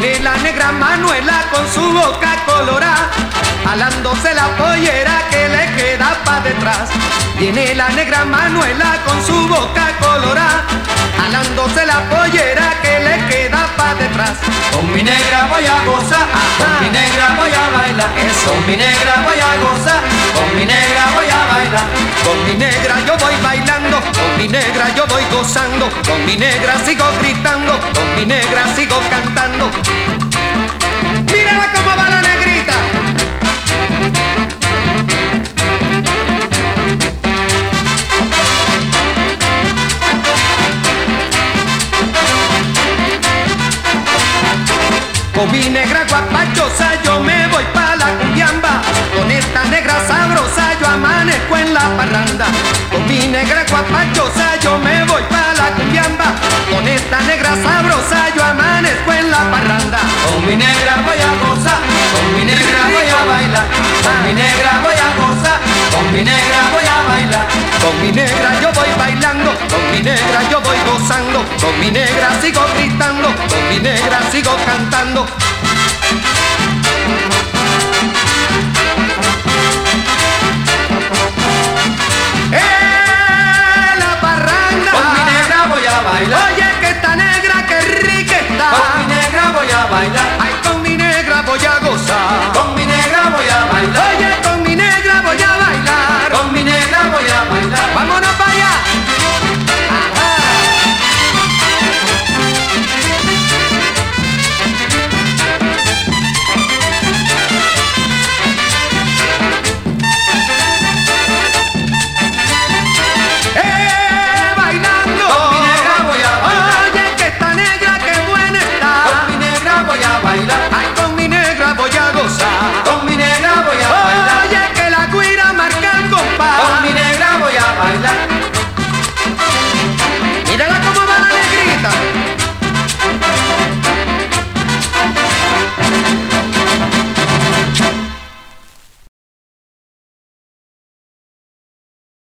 Viene la negra Manuela con su boca colorada, jalándose la pollera que le queda pa' detrás. Viene la negra Manuela con su boca colorada, jalándose la pollera que le queda pa' detrás. Con mi negra voy a gozar, con mi negra voy a bailar, con mi negra voy a gozar, con mi negra voy a bailar. Con mi negra yo voy bailando, con mi negra yo voy gozando, con mi negra sigo gritando, con mi negra sigo cantando. Mírala cómo va la negrita. Con mi negra guapachosa yo me voy pa' la cumbiamba, con esta negra sabrosa yo amanezco en la parranda. Con mi negra guapachosa yo me voy pa' la cumbiamba, con esta negra sabrosa yo amanezco en la parranda. Con mi negra voy a gozar, con mi negra voy a bailar, con mi negra voy a gozar, con mi negra voy a bailar. Con mi negra yo voy bailando, con mi negra yo voy gozando, con mi negra sigo gritando, con mi negra sigo cantando. ¡Eh!